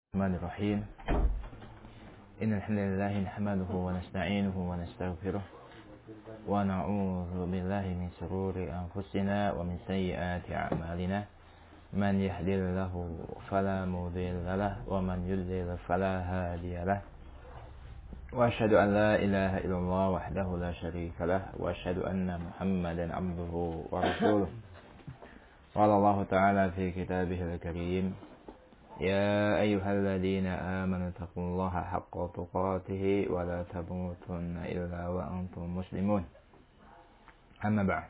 الرحمن الرحيم إن الحمد لله نحمده ونستعينه ونستغفره ونعوذ بالله من شرور أنفسنا ومن سيئات أعمالنا من يهدي الله فلا مضل له ومن يضلل فلا هادي له وأشهد أن لا إله إلا الله وحده لا شريك له وأشهد أن محمدا عبده ورسوله قال الله تعالى في كتابه الكريم يا أيها الذين آمنوا اتقوا الله حق تقاته ولا تموتن إلا وأنتم مسلمون أما بعد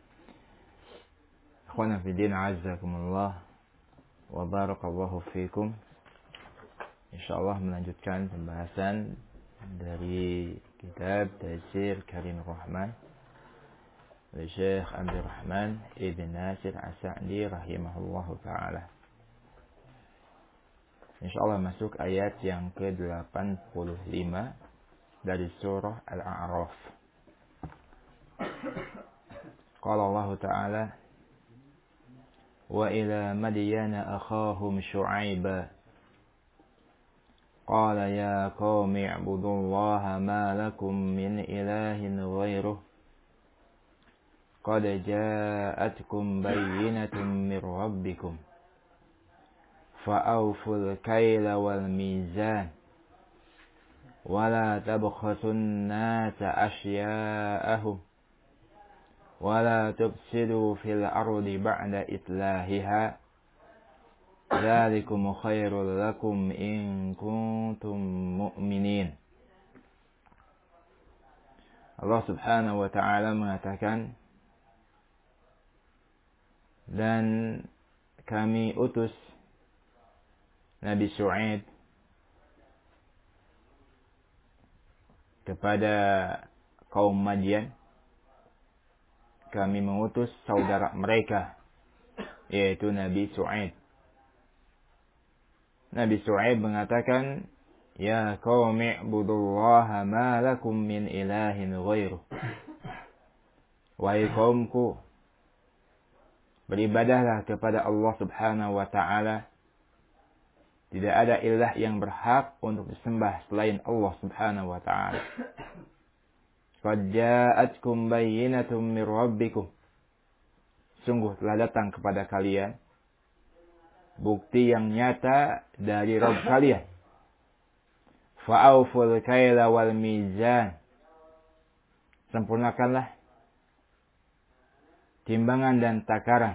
أخوانا في الدين عزكم الله وبارك الله فيكم. InsyaAllah melanjutkan pembahasan dari kitab Tafsir Karim Rahman oleh Syekh Abdul Rahman Ibn Nasir As-Sa'di rahimahullahu ta'ala. InsyaAllah masuk ayat yang ke-85 dari surah Al-A'raf. Qala Allah Ta'ala wa ila Madyana akhahum Syu'aiba qala ya qaumi i'budullaha ma lakum min ilahin ghairuh qad ja'atkum bayyinatun min rabbikum فأوفوا الكيل والميزان ولا تبخسوا الناس أشياءهم ولا تفسدوا في الأرض بعد إصلاحها ذلكم خير لكم إن كنتم مؤمنين. Allah Subhanahu wa ta'ala mengatakan, dan kami utus Nabi Syu'aib kepada kaum Madyan. Kami mengutus saudara mereka, yaitu Nabi Syu'aib. Nabi Syu'aib mengatakan, ya qaumi ibudullaha ma lakum min ilahin ghairuh. Wahai kaumku, beribadahlah kepada Allah Subhanahu wa ta'ala. Tidak ada ilah yang berhak untuk disembah selain Allah Subhanahu wa ta'ala. Qad ja'atkum bayyinatun min rabbikum. Sungguh telah datang kepada kalian bukti yang nyata dari Rabb kalian. Fa'awful kaila wal mizan. Sempurnakanlah timbangan dan takaran.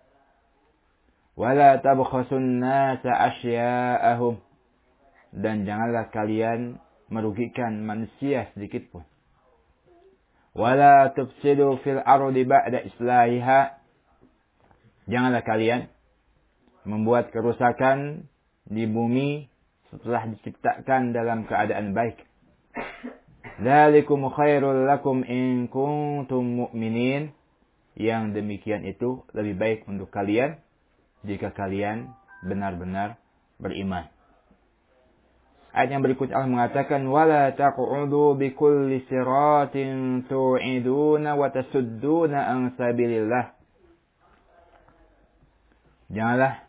Wala tabkhasun nasa asya'ahum. Dan janganlah kalian merugikan manusia sedikit pun. Wala tufsidu fil ardi ba'da islahiha. Janganlah kalian membuat kerusakan di bumi setelah diciptakan dalam keadaan baik. Dzalikum khairul lakum in kuntum mu'minin. Yang demikian itu lebih baik untuk kalian jika kalian benar-benar beriman. Ayat yang berikut Allah mengatakan, wala taq'udu bikulli siratin tu'iduna wa tasudduna an sabilillah. Janganlah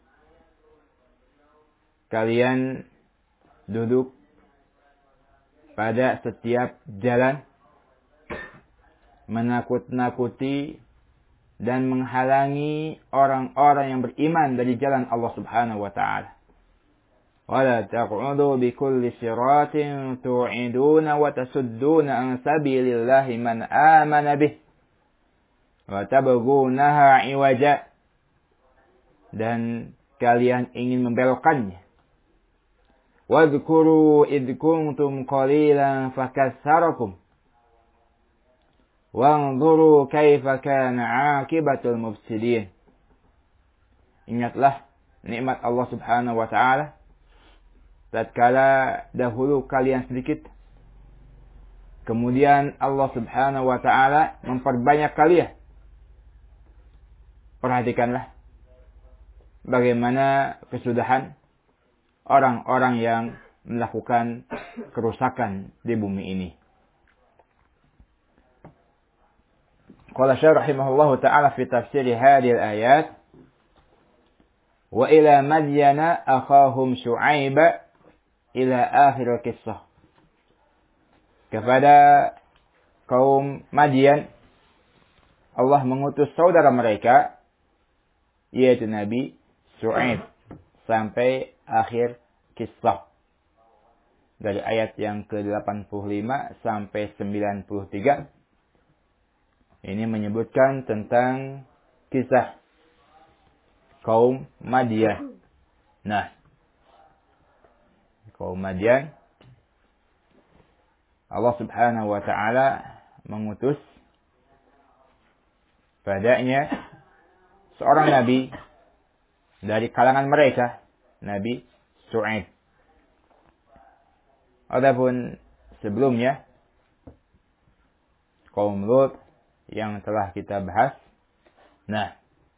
kalian duduk pada setiap jalan menakut-nakuti dan menghalangi orang-orang yang beriman dari jalan Allah Subhanahu wa ta'ala. Wala taq'udu bikulli siratin tu'iduna wa tasudduna an sabilillahi man amana bih wa tabghunaha iwaja. Dan kalian ingin membelokkannya. Wadhkuru idh kuntum qalilan fakassarakum wanzuru kaifa kana 'aqibatul mufsidin. Ingatlah nikmat Allah Subhanahu wa ta'ala tatkala dahulu kalian sedikit, kemudian Allah Subhanahu wa ta'ala memperbanyak kalian. Perhatikanlah bagaimana kesudahan orang-orang yang melakukan kerusakan di bumi ini. Qala Syekh rahimahullahu ta'ala fi tafsir hadhihi al-ayat Wa ila Madyana akhahum Syu'aiba ila akhir kisah. Kepada kaum Madyan Allah mengutus saudara mereka yaitu Nabi Syu'aib sampai akhir kisah. Dari ayat yang ke-85 sampai 93 ini menyebutkan tentang kisah kaum Madyan. Nah, kaum Madyan Allah Subhanahu wa taala mengutus padanya seorang nabi dari kalangan mereka, Nabi Syu'aib. Adapun sebelumnya kaum Lut yang telah kita bahas. Nah,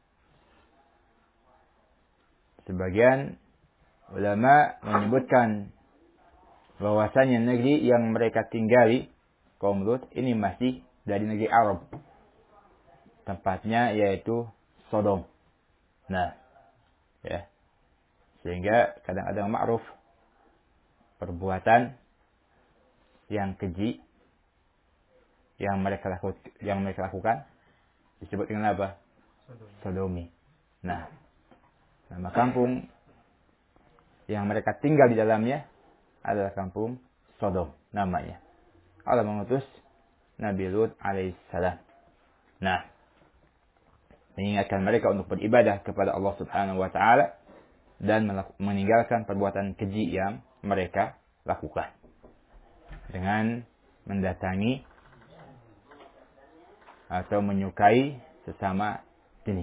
sebagian ulama menyebutkan bahwasanya negeri yang mereka tinggali kaum Lut ini masih dari negeri Arab. Tempatnya yaitu Sodom. Nah, ya. Sehingga kadang-kadang ma'ruf perbuatan yang keji yang mereka lakukan disebut dengan apa? Sodomi. Nah, nama kampung yang mereka tinggal di dalamnya adalah kampung Sodom namanya. Allah mengutus Nabi Lut alaihissalam. Nah, mengingatkan mereka untuk beribadah kepada Allah Subhanahu wa taala dan meninggalkan perbuatan keji yang mereka lakukan dengan mendatangi atau menyukai sesama jenis.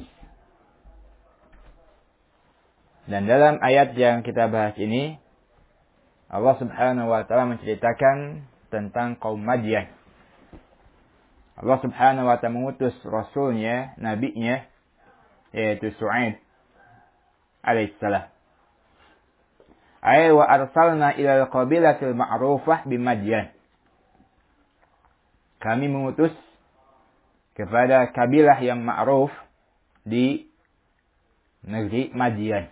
Dan dalam ayat yang kita bahas ini Allah Subhanahu wa taala menceritakan tentang kaum Madyan. Allah Subhanahu wa taala mengutus rasulnya, nabinya yaitu Syu'aib alaihissalam. Ay wa arsalna ila al-qabilatil ma'rufah bi Madyan. Kami mengutus kepada kabilah yang ma'ruf di negeri Madyan.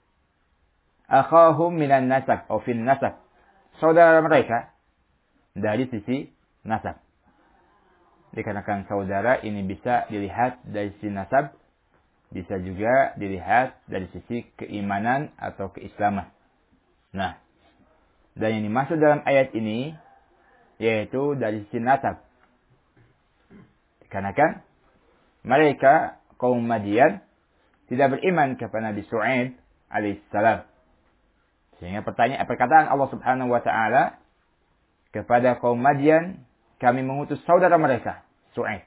Akhahum minan nasab atau fin nasab. Saudara mereka dari sisi nasab. Dikarenakan saudara ini bisa dilihat dari sisi nasab, bisa juga dilihat dari sisi keimanan atau keislaman. Nah, dan yang dimaksud dalam ayat ini yaitu dari sisi nasab. Dikarenakan mereka kaum Madyan tidak beriman kepada Nabi Syu'aib alaihissalam. Sehingga perkataan Allah Subhanahu wa taala kepada kaum Madyan, kami mengutus saudara mereka, Syu'aib.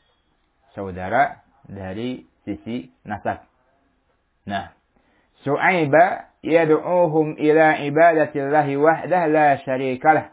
Saudara dari sisi nasab. Nah, Syu'aiba yad'uuhum ila ibadatillahi wahdah la syarikalah.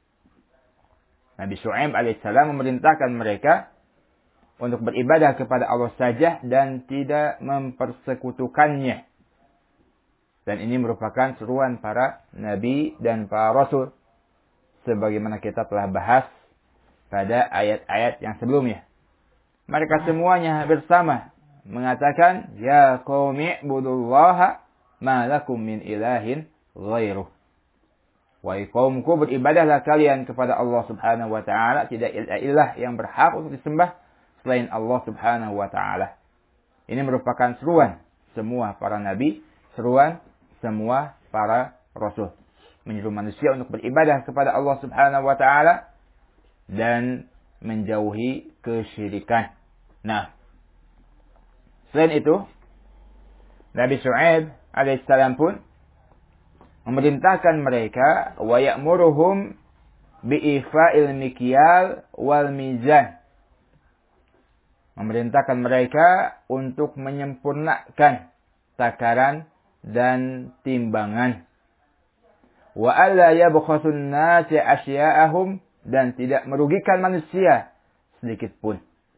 Nabi Syu'aib alaihissalam memerintahkan mereka untuk beribadah kepada Allah saja dan tidak mempersekutukannya. Dan ini merupakan seruan para nabi dan para rasul. Sebagaimana kita telah bahas pada ayat-ayat yang sebelumnya. Mereka semuanya bersama mengatakan, Ya qaumi ibudullaha ma lakum min ilahin ghairuh. Wahai kaumku, beribadahlah kalian kepada Allah Subhanahu wa taala, tidak ilah yang berhak untuk disembah selain Allah Subhanahu wa taala. Ini merupakan seruan semua para nabi, seruan semua para rasul. Menyeru manusia untuk beribadah kepada Allah Subhanahu wa taala dan menjauhi kesyirikan. Nah, selain itu Nabi Syu'aib alaihissalam pun memerintahkan mereka wa ya'muruhum bi'ifa'il mikyal wal mizan. Memerintahkan mereka untuk menyempurnakan takaran dan timbangan. Wa alla yabkhasun nasi asya'ahum, dan tidak merugikan manusia sedikit pun.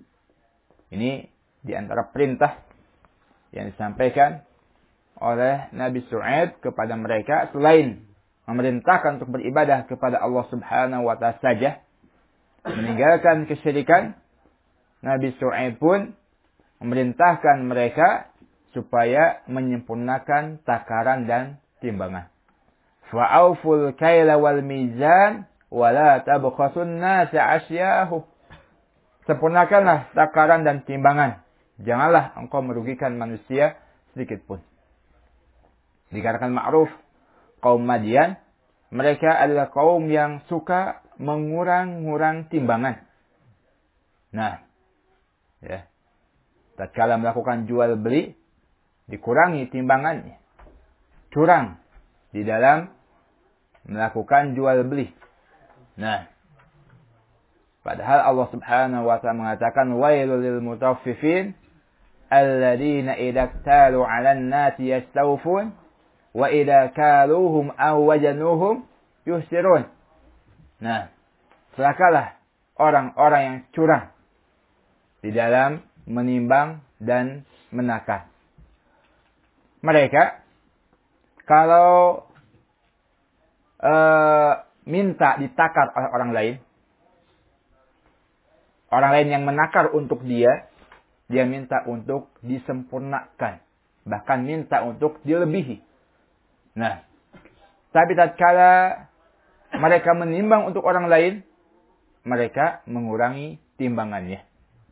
Ini di antara perintah yang disampaikan oleh Nabi Syu'aib kepada mereka, selain memerintahkan untuk beribadah kepada Allah Subhanahu wa taala saja, meninggalkan kesyirikan. Nabi Syu'aib pun memerintahkan mereka supaya menyempurnakan takaran dan timbangan. Fa'auful kaila wal mizan wa la tabkhasun nasa asyahu. Sempurnakanlah takaran dan timbangan. Janganlah engkau merugikan manusia sedikit pun. Dikarenakan ma'ruf kaum Madian, mereka adalah kaum yang suka mengurang-ngurang timbangan. Nah, ya. Tatkala melakukan jual beli, dikurangi timbangannya. Curang di dalam melakukan jual beli. Nah, padahal Allah Subhanahu wa taala mengatakan wailul lil mutaffifin alladzina idza iktalu 'alan nasi yastawfun wa idza kaluhum aw wajanuhum yuhsirun. Nah, celakalah orang-orang yang curang di dalam menimbang dan menakar. Mereka kalau minta ditakar oleh orang lain yang menakar untuk dia minta untuk disempurnakan, bahkan minta untuk dilebihi. Nah, tapi tatkala mereka menimbang untuk orang lain, mereka mengurangi timbangannya.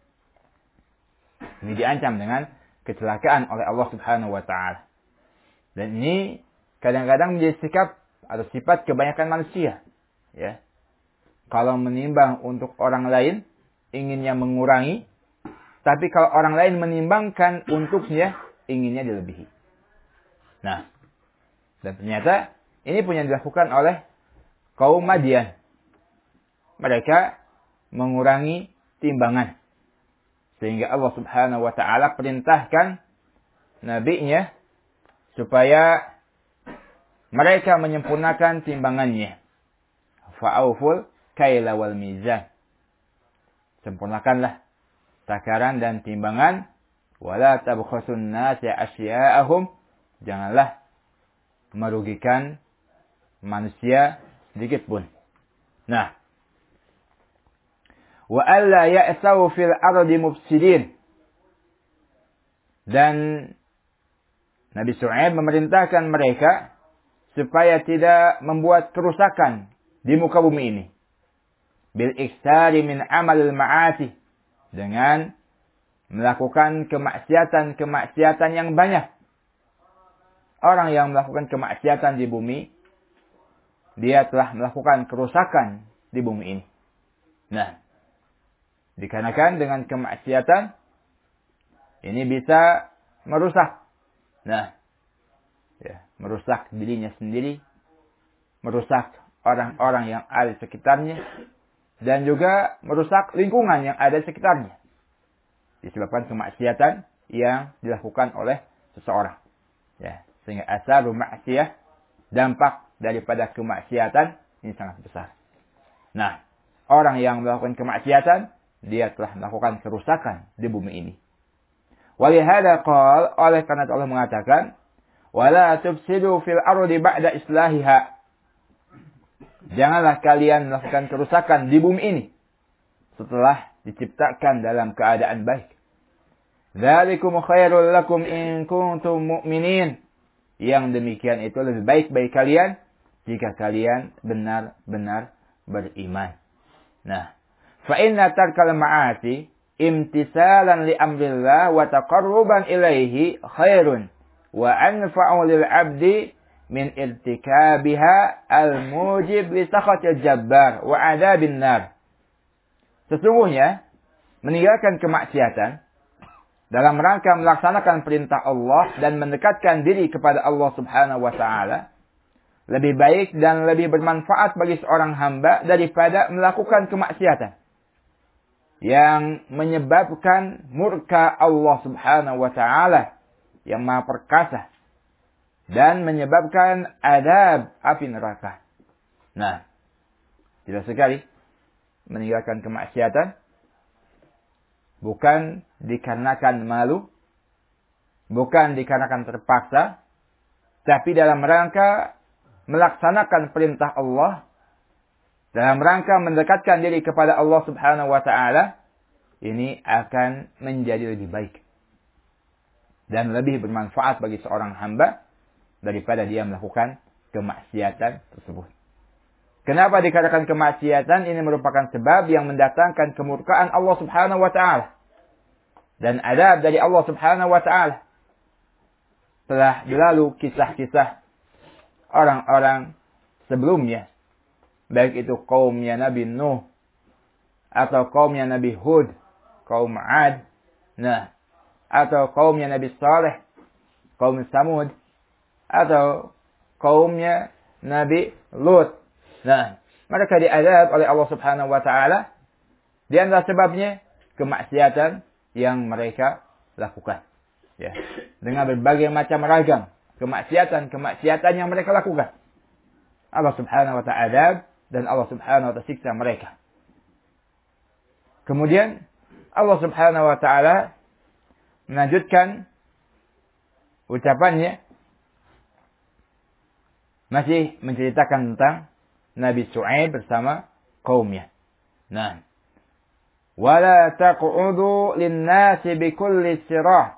Ini diancam dengan kecelakaan oleh Allah Subhanahu wa taala. Dan ini kadang-kadang menjadi sikap atau sifat kebanyakan manusia, ya. Kalau menimbang untuk orang lain, inginnya mengurangi, tapi kalau orang lain menimbangkan untuknya, inginnya dilebihi. Nah, dan ternyata ini pun yang dilakukan oleh kaum Madian. Mereka mengurangi timbangan. Sehingga Allah Subhanahu wa taala perintahkan nabinya supaya mereka menyempurnakan timbangannya. Fa'auful kaila wal mizan. Sempurnakanlah takaran dan timbangan. Wala tabkhasun nasa asya'ahum. Janganlah merugikan manusia sedikit pun. Nah, wa alla ya'thaw fil ardi mufsidin. Dan Nabi Shu'aib memerintahkan mereka supaya tidak membuat kerusakan di muka bumi ini. Bil iktsari min amalil ma'asi. Dengan melakukan kemaksiatan yang banyak. Orang yang melakukan kemaksiatan di bumi, dia telah melakukan kerusakan di bumi ini. Nah, dikarenakan dengan kemaksiatan ini bisa merusak. Nah, ya, merusak dirinya sendiri, merusak orang-orang yang ada di sekitarnya, dan juga merusak lingkungan yang ada di sekitarnya. Disebabkan kemaksiatan yang dilakukan oleh seseorang. Ya, sehingga asarul maksiyah, dampak daripada kemaksiatan ini sangat besar. Nah, orang yang melakukan kemaksiatan, dia telah melakukan kerusakan di bumi ini. Walihada qala, oleh karena Allah mengatakan, wala tufsidu fil ardi ba'da islahiha. Janganlah kalian melakukan kerusakan di bumi ini setelah diciptakan dalam keadaan baik. Dzalikum khairul lakum in kuntum mu'minin. Yang demikian itu lebih baik bagi kalian jika kalian benar-benar beriman. Nah, fa inna tarkal ma'asi imtisalan li amrillah wa taqarruban ilaihi khairun wa anfa'u lil 'abdi min irtikabiha al-mujib li sakhatil jabbar wa 'adzabin nar. Sesungguhnya meninggalkan kemaksiatan dalam rangka melaksanakan perintah Allah dan mendekatkan diri kepada Allah Subhanahu wa taala lebih baik dan lebih bermanfaat bagi seorang hamba daripada melakukan kemaksiatan yang menyebabkan murka Allah Subhanahu wa taala yang Maha Perkasa dan menyebabkan azab api neraka. Nah, jelas sekali meninggalkan kemaksiatan bukan dikarenakan malu, bukan dikarenakan terpaksa, tapi dalam rangka melaksanakan perintah Allah, dalam rangka mendekatkan diri kepada Allah Subhanahu wa taala, ini akan menjadi lebih baik. dan lebih bermanfaat bagi seorang hamba daripada dia melakukan kemaksiatan tersebut. Kenapa dikatakan kemaksiatan? Ini merupakan sebab yang mendatangkan kemurkaan Allah Subhanahu wa taala dan adab dari Allah Subhanahu wa taala. Telah berlalu kisah-kisah orang-orang sebelumnya, baik itu kaumnya Nabi Nuh atau kaumnya Nabi Hud, kaum Ad, atau kaumnya Nabi Saleh, kaum Samud, atau kaumnya Nabi Lut. Mereka diazab oleh Allah Subhanahu wa taala. Di antara sebabnya kemaksiatan yang mereka lakukan. Ya, dengan berbagai macam ragam kemaksiatan yang mereka lakukan. Allah Subhanahu wa taala azab dan Allah Subhanahu wa taala siksa mereka. Kemudian Allah Subhanahu wa taala melanjutkan ucapannya, masih menceritakan tentang Nabi Shu'aib bersama kaumnya. Wala taq'udu lin-nasi bikulli sirah.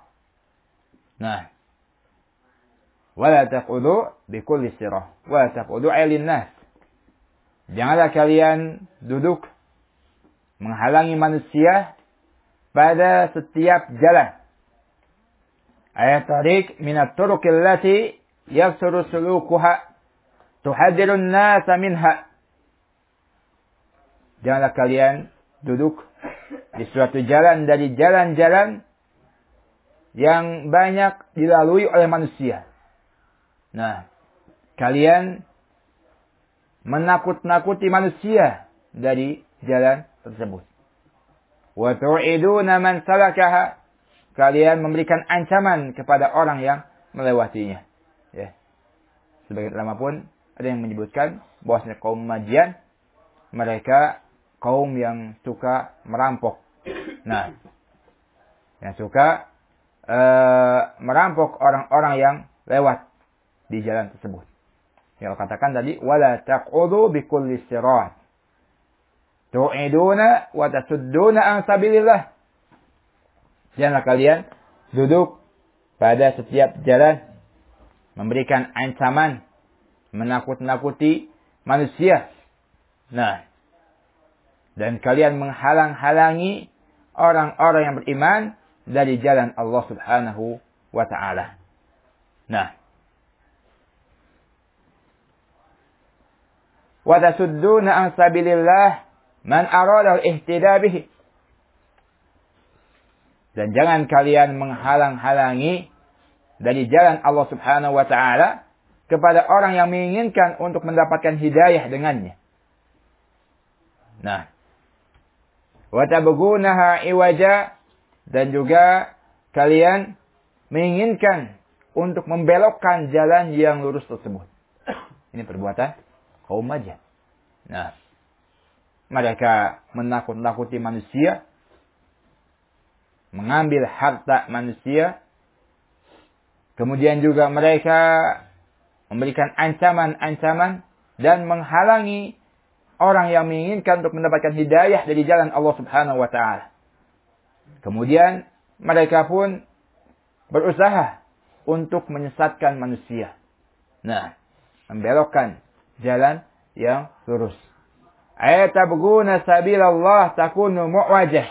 Wala taq'udu bikulli sirah. Wala taq'udu ay lin-nas. Janganlah kalian duduk menghalangi manusia pada setiap jalan. Ayat tariq minat turuqil lati yaksuru sulukuha tuhadirun nasa minha. Janganlah kalian duduk di suatu jalan dari jalan-jalan yang banyak dilalui oleh manusia. Kalian menakut-nakuti manusia dari jalan tersebut. Wa tu'iduna man salakaha. Kalian memberikan ancaman kepada orang yang melewatinya. Ya. Sebagian ulama pun ada yang menyebutkan bahwasanya kaum Madian mereka kaum yang suka merampok. Yang suka merampok orang-orang yang lewat di jalan tersebut. Yang katakan tadi, wala taq'udu bikulli sirat. Tu'iduna wa tasudduna an sabilillah. Janganlah kalian duduk pada setiap jalan memberikan ancaman, menakut-nakuti manusia. Dan kalian menghalang-halangi orang-orang yang beriman dari jalan Allah Subhanahu wa taala. Wa tasudduna an sabilillah man arada al-ihtida bihi. Dan jangan kalian menghalang-halangi dari jalan Allah Subhanahu wa taala kepada orang yang menginginkan untuk mendapatkan hidayah dengannya. Wa tabghunaha iwaja, dan juga kalian menginginkan untuk membelokkan jalan yang lurus tersebut. Ini perbuatan kaum Madian. Mereka menakut-nakuti manusia, mengambil harta manusia, kemudian juga mereka memberikan ancaman-ancaman dan menghalangi orang yang menginginkan untuk mendapatkan hidayah dari jalan Allah Subhanahu wa taala. Kemudian mereka pun berusaha untuk menyesatkan manusia. Membelokkan jalan yang lurus. Ayatabghuna sabilallah takunu mu'wajah.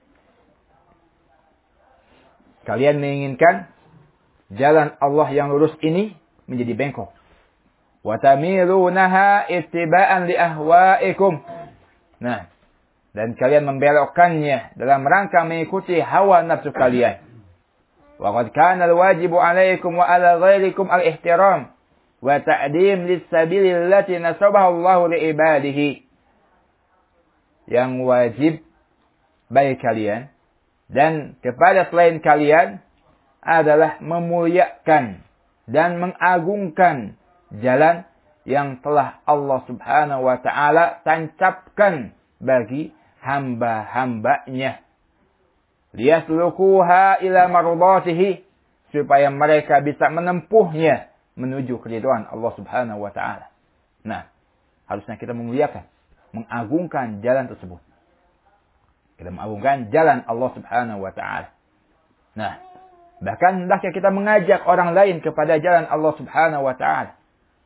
Kalian menginginkan jalan Allah yang lurus ini menjadi bengkok. Wa tamilunaha ittiba'an li ahwa'ikum. Dan kalian membelokkannya dalam rangka mengikuti hawa nafsu kalian. Wa qad kana al-wajibu 'alaikum wa 'ala ghairikum al-ihtiram wa ta'dim lis-sabili allati nasabaha Allahu li ibadihi. Yang wajib bagi kalian dan kepada selain kalian adalah memuliakan dan mengagungkan jalan yang telah Allah Subhanahu wa taala tancapkan bagi hamba-hambanya. Liyaslukuha ila mardatihi, supaya mereka bisa menempuhnya menuju keridhaan Allah Subhanahu wa taala. Harusnya kita memuliakan, mengagungkan jalan tersebut. Kita mengagungkan jalan Allah Subhanahu wa taala. Bahkan hendaknya kita mengajak orang lain kepada jalan Allah Subhanahu wa taala.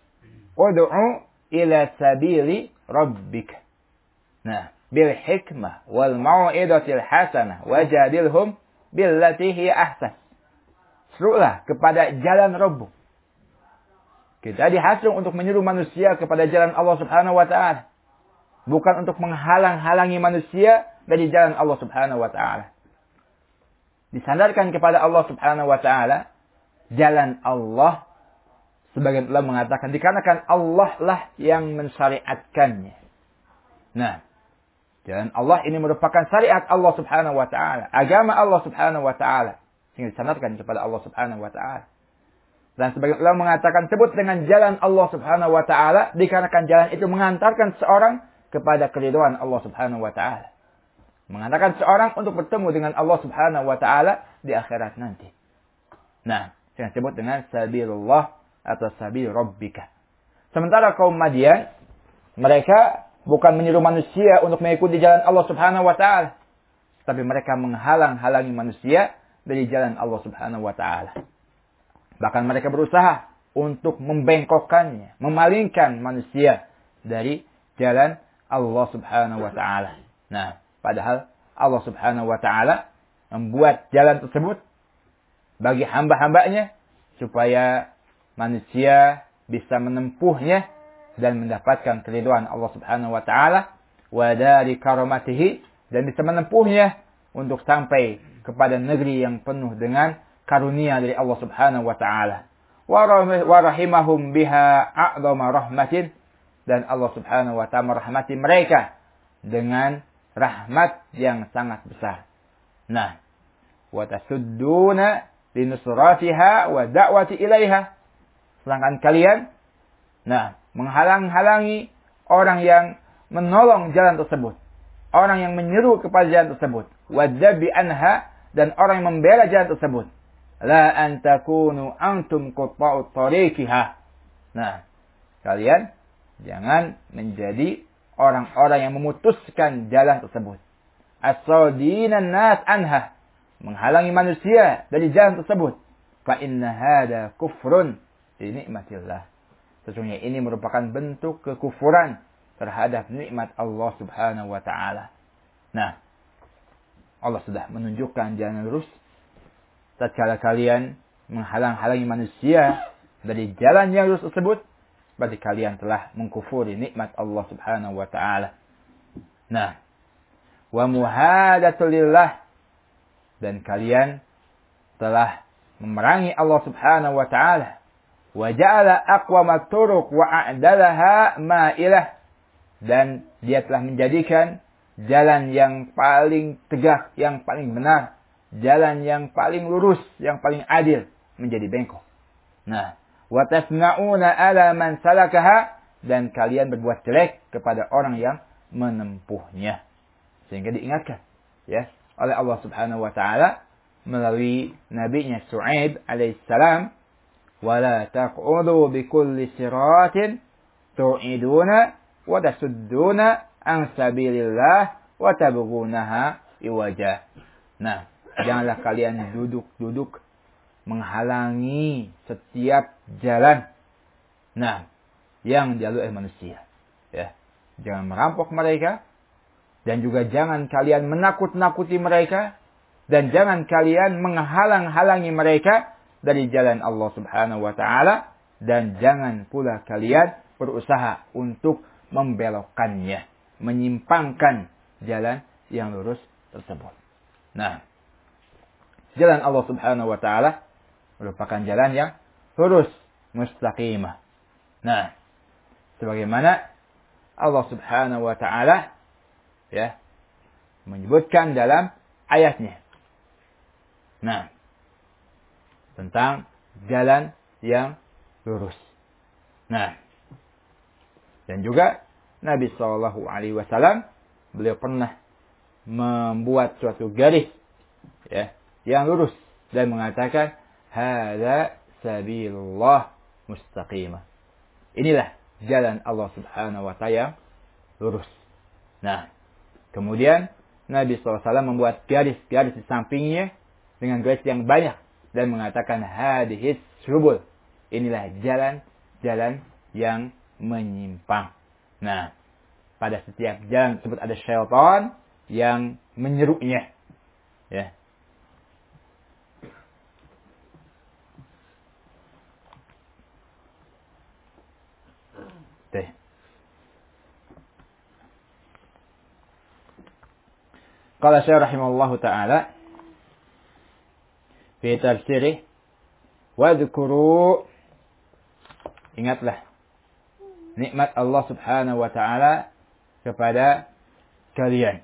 Ud'u ila sabili rabbik. Nah, bil hikmah wal mau'izatil hasanah wajadilhum billati hiya ahsan. Serulah kepada jalan Rabbuk. Kita dihasung untuk menyuruh manusia kepada jalan Allah Subhanahu wa taala. Bukan untuk menghalang-halangi manusia dari jalan Allah Subhanahu wa taala. Disandarkan kepada Allah Subhanahu wa taala, jalan Allah, sebagian ulama mengatakan dikarenakan Allah lah yang mensyariatkannya. Nah, jalan Allah ini merupakan syariat Allah Subhanahu wa taala, agama Allah Subhanahu wa taala, sehingga disandarkan kepada Allah Subhanahu wa taala. Dan sebagian ulama mengatakan sebut dengan jalan Allah Subhanahu wa taala dikarenakan jalan itu mengantarkan seorang kepada keridhaan Allah Subhanahu wa taala. Mengantarkan seorang untuk bertemu dengan Allah Subhanahu wa taala di akhirat nanti. Nah, yang disebut dengan sabilullah atau sabil rabbika. Sementara kaum Madian, mereka bukan menyuruh manusia untuk mengikuti jalan Allah Subhanahu wa taala, tapi mereka menghalang-halangi manusia dari jalan Allah Subhanahu wa taala. Bahkan mereka berusaha untuk membengkokkannya, memalingkan manusia dari jalan Allah Subhanahu wa taala. Nah, padahal Allah Subhanahu wa taala membuat jalan tersebut bagi hamba-hambanya supaya manusia bisa menempuhnya dan mendapatkan keridhaan Allah Subhanahu wa taala wa dari karamatihi, dan bisa menempuhnya untuk sampai kepada negeri yang penuh dengan karunia dari Allah Subhanahu wa taala. Wa rahimahum biha a'dhama rahmatin, dan Allah Subhanahu wa taala merahmati mereka dengan rahmat yang sangat besar. Nah, wa tasudduna linusratiha wa da'wati ilaiha. Sedangkan kalian menghalang-halangi orang yang menolong jalan tersebut, orang yang menyeru kepada jalan tersebut, wa dabi anha, dan orang yang membela jalan tersebut. La an takunu antum qutta'ut tariqiha. Nah, kalian jangan menjadi orang-orang yang memutuskan jalan tersebut. As-sadinan nas anha, menghalangi manusia dari jalan tersebut. Fa inna hada kufrun bi nikmatillah. Sesungguhnya ini merupakan bentuk kekufuran terhadap nikmat Allah Subhanahu wa taala. Nah, Allah sudah menunjukkan jalan lurus. Tatkala kalian menghalang-halangi manusia dari jalan yang lurus tersebut, berarti kalian telah mengkufuri nikmat Allah Subhanahu wa taala. Nah, wa muhadatul lillah, dan kalian telah memerangi Allah Subhanahu wa taala. Wa ja'ala aqwamat turuq wa a'dalaha ma'ilah, dan dia telah menjadikan jalan yang paling tegak, yang paling benar, jalan yang paling lurus, yang paling adil, menjadi bengkok. Nah, wa tasna'una ala man salakaha, dan kalian berbuat jelek kepada orang yang menempuhnya. Sehingga diingatkan ya oleh Allah Subhanahu wa taala melalui nabinya Shu'aib alaihissalam, wala taq'udu bikulli siratin tu'iduna wa tasudduna an sabilillah wa tabghunaha iwaja. Nah, janganlah kalian duduk-duduk menghalangi setiap jalan yang dilalui oleh manusia. Ya, jangan merampok mereka, dan juga jangan kalian menakut-nakuti mereka, dan jangan kalian menghalang-halangi mereka dari jalan Allah Subhanahu wa taala, dan jangan pula kalian berusaha untuk membelokkannya, menyimpangkan jalan yang lurus tersebut. Nah, jalan Allah Subhanahu wa taala merupakan jalan yang lurus, mustaqimah. Nah, sebagaimana Allah Subhanahu wa taala ya menyebutkan dalam ayatnya. Nah, tentang jalan yang lurus. Nah, dan juga Nabi Shallallahu Alaihi Wasallam, beliau pernah membuat suatu garis ya yang lurus dan mengatakan hadza sabilullah mustaqimah. Inilah jalan Allah Subhanahu wa taala yang lurus. Nah, kemudian Nabi SAW membuat garis-garis di sampingnya dengan garis yang banyak dan mengatakan hadhis subul. Inilah jalan-jalan yang menyimpang. Nah, pada setiap jalan tersebut ada syaitan yang menyerunya. Ya. Tuh. Qala Syekh rahimahullahu taala fi tafsirih wadhkuru, ingatlah nikmat Allah Subhanahu wa taala kepada kalian.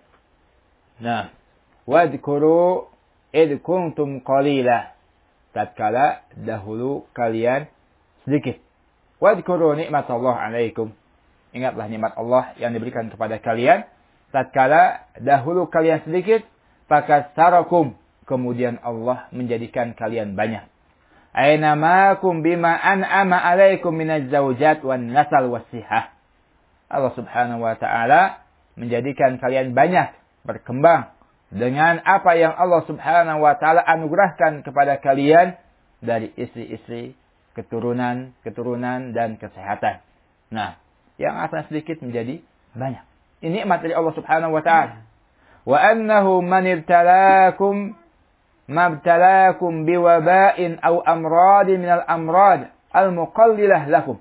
Nah, wadhkuru id kuntum qalila, tatkala dahulu kalian sedikit. Wadhkuru nikmat Allah alaikum, ingatlah nikmat Allah yang diberikan kepada kalian tatkala dahulu kalian sedikit, fakasarakum, kemudian Allah menjadikan kalian banyak. Ainamakum bima an'ama alaikum minaz zaujat wan nasal wasihah. Allah Subhanahu wa taala menjadikan kalian banyak, berkembang dengan apa yang Allah Subhanahu wa taala anugerahkan kepada kalian dari istri-istri, keturunan dan kesehatan. Nah, yang asal sedikit menjadi banyak. Ini nikmat dari Allah Subhanahu wa taala. Wa annahu man ibtalakum mabtalakum biwaba'in aw amradin minal amrad al-muqallilah lakum.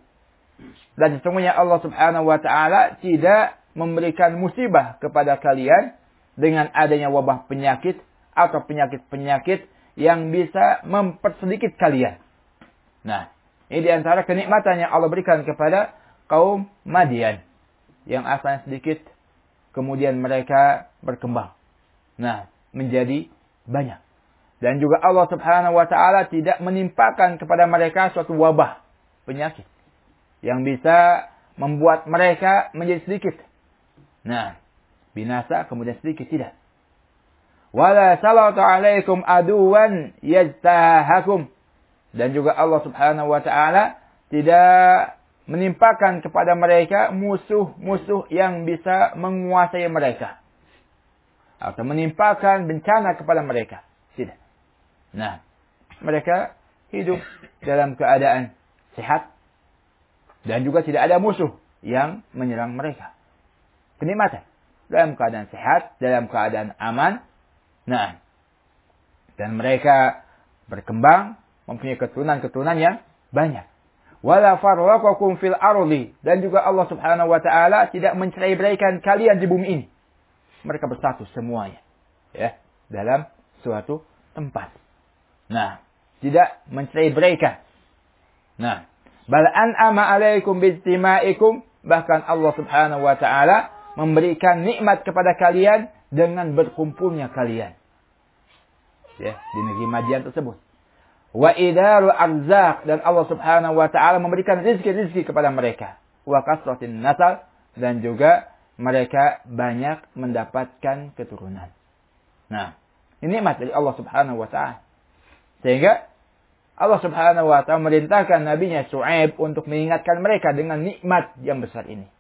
Dan sesungguhnya Allah Subhanahu wa taala tidak memberikan musibah kepada kalian dengan adanya wabah penyakit atau penyakit-penyakit yang bisa mempersedikit kalian. Nah, ini di antara kenikmatan yang Allah berikan kepada kaum Madian yang asalnya sedikit, kemudian mereka berkembang. Nah, menjadi banyak. Dan juga Allah Subhanahu wa taala tidak menimpakan kepada mereka suatu wabah, penyakit yang bisa membuat mereka menjadi sedikit. Nah, binasa kemudian sedikit, tidak. Wala salata alaikum aduwan yajtahakum. Dan juga Allah Subhanahu wa taala tidak menimpakan kepada mereka musuh-musuh yang bisa menguasai mereka. Atau menimpakan bencana kepada mereka. Tidak. Nah, mereka hidup dalam keadaan sehat. Dan juga tidak ada musuh yang menyerang mereka. Kenikmatan. Dalam keadaan sehat, dalam keadaan aman. Nah, dan mereka berkembang, mempunyai keturunan-keturunan yang banyak. Wala farraqakum fil ardi, dan juga Allah Subhanahu wa taala tidak mencerai-beraikan kalian di bumi ini. Mereka bersatu semuanya, ya, dalam suatu tempat. Nah, tidak mencerai-beraikan. Nah, bal an'ama 'alaikum biistimaikum, bahkan Allah Subhanahu wa taala memberikan nikmat kepada kalian dengan berkumpulnya kalian. Ya, di negeri Madian tersebut. Wa idaru arzaq, dan Allah Subhanahu wa taala memberikan rezeki-rezeki kepada mereka. Wa kasratin nasal, dan juga mereka banyak mendapatkan keturunan. Nah, ini nikmat dari Allah Subhanahu wa taala. Sehingga Allah Subhanahu wa taala merintahkan nabinya Syuaib untuk mengingatkan mereka dengan nikmat yang besar ini.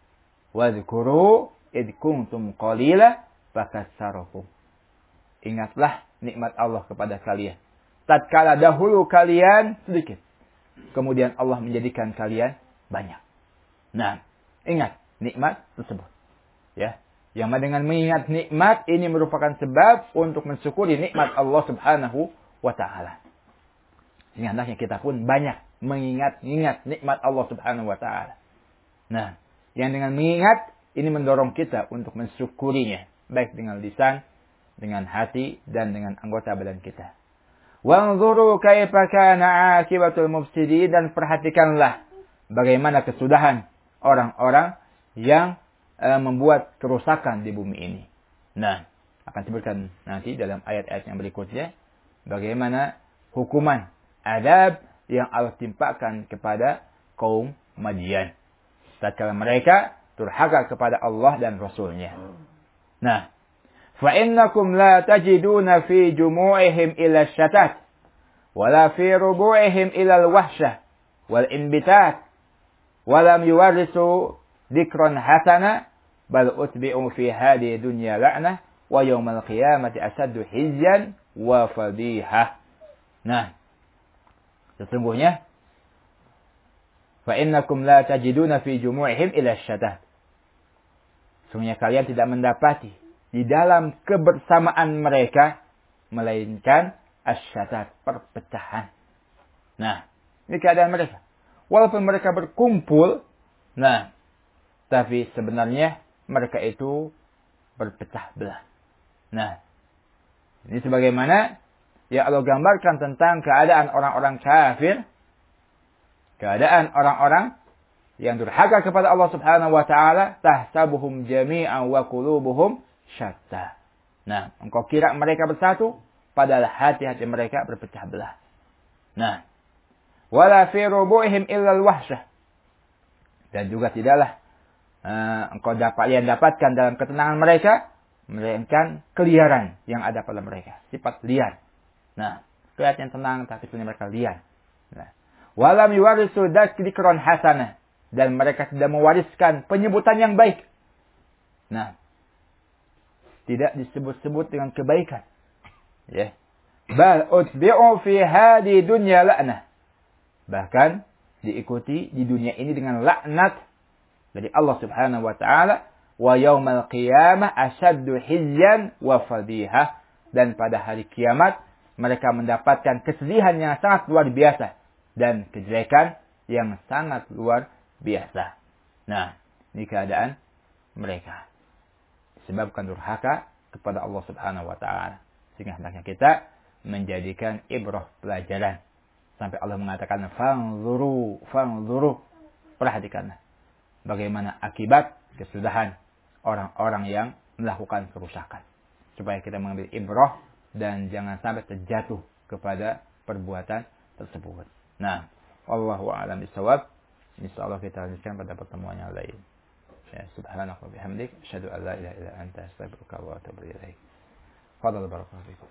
Wadhkuru id kuntum qalila fakassarakum. Ingatlah nikmat Allah kepada kalian tatkala dahulu kalian sedikit, kemudian Allah menjadikan kalian banyak. Nah, ingat nikmat tersebut. Ya, yang dengan mengingat nikmat ini merupakan sebab untuk mensyukuri nikmat Allah Subhanahu wa taala. Sehingga hendaknya kita pun banyak mengingat nikmat Allah Subhanahu wa taala. Nah, yang dengan mengingat ini mendorong kita untuk mensyukurinya, baik dengan lisan, dengan hati, dan dengan anggota badan kita. Wanzuru kaifa kana akibatul mufsidin, dan perhatikanlah bagaimana kesudahan orang-orang yang membuat kerusakan di bumi ini. Nah, akan disebutkan nanti dalam ayat-ayat yang berikutnya bagaimana hukuman adab yang Allah timpakan kepada kaum Madian tatkala mereka durhaka kepada Allah dan Rasul-Nya. Nah, فَإِنَّكُمْ لَا تَجِدُونَ فِي جُمُوعِهِمْ إِلَى الشَّتَاتِ وَلَا فِي رُبُوعِهِمْ إِلَى الْوَحْشَةِ وَالْإِنْبِتَاتِ وَلَمْ يُوَرِّثُوا ذِكْرًا حَسَنًا بَلْ أُتْبِعُوا فِي هَذِهِ الدُّنْيَا لَعْنَةً وَيَوْمَ الْقِيَامَةِ أَشَدُّ خِزْيًا وَفَضِيحَةً. Nah, sesungguhnya fa innakum la tajiduna fi jumu'ihim ila syatat. Sesungguhnya kalian tidak mendapati di dalam kebersamaan mereka melainkan asyatat, perpecahan. Nah, ini keadaan mereka. Walaupun mereka berkumpul, nah, tapi sebenarnya mereka itu berpecah belah. Nah, ini sebagaimana yang Allah gambarkan tentang keadaan orang-orang kafir, keadaan orang-orang yang durhaka kepada Allah Subhanahu wa taala, tahsabuhum jami'an wa qulubuhum syatta. Nah, engkau kira mereka bersatu, padahal hati-hati mereka berpecah belah. Nah, wala fi rubu'ihim illa al-wahsyah. Dan juga tidaklah engkau dapatkan dalam ketenangan mereka melainkan keliaran yang ada pada mereka, sifat liar. Nah, kelihatan tenang tapi sebenarnya mereka liar. Nah, walam yuwarisu dzikran hasanah, dan mereka tidak mewariskan penyebutan yang baik. Nah, tidak disebut-sebut dengan kebaikan. Ya. Bal utbi'u fi hadi dunya la'nah. Bahkan diikuti di dunia ini dengan laknat dari Allah Subhanahu wa taala, wa yaumal qiyamah asyaddu hizyan wa fadihah, dan pada hari kiamat mereka mendapatkan kesedihan yang sangat luar biasa dan kejelekan yang sangat luar biasa. Nah, ini keadaan mereka disebabkan durhaka kepada Allah Subhanahu wa taala. Sehingga hendaknya kita menjadikan ibrah pelajaran. Sampai Allah mengatakan fanzuru, fanzuru. Perhatikanlah bagaimana akibat kesudahan orang-orang yang melakukan kerusakan. Supaya kita mengambil ibrah dan jangan sampai terjatuh kepada perbuatan tersebut. Nah, wallahu a'lam bishawab. Insyaallah kita lanjutkan pada pertemuan yang lain. Ya, subhanaka wa bihamdik, asyhadu an la ilaha illa anta, astaghfiruka wa atubu ilaik. Fadhal barakallahu fikum.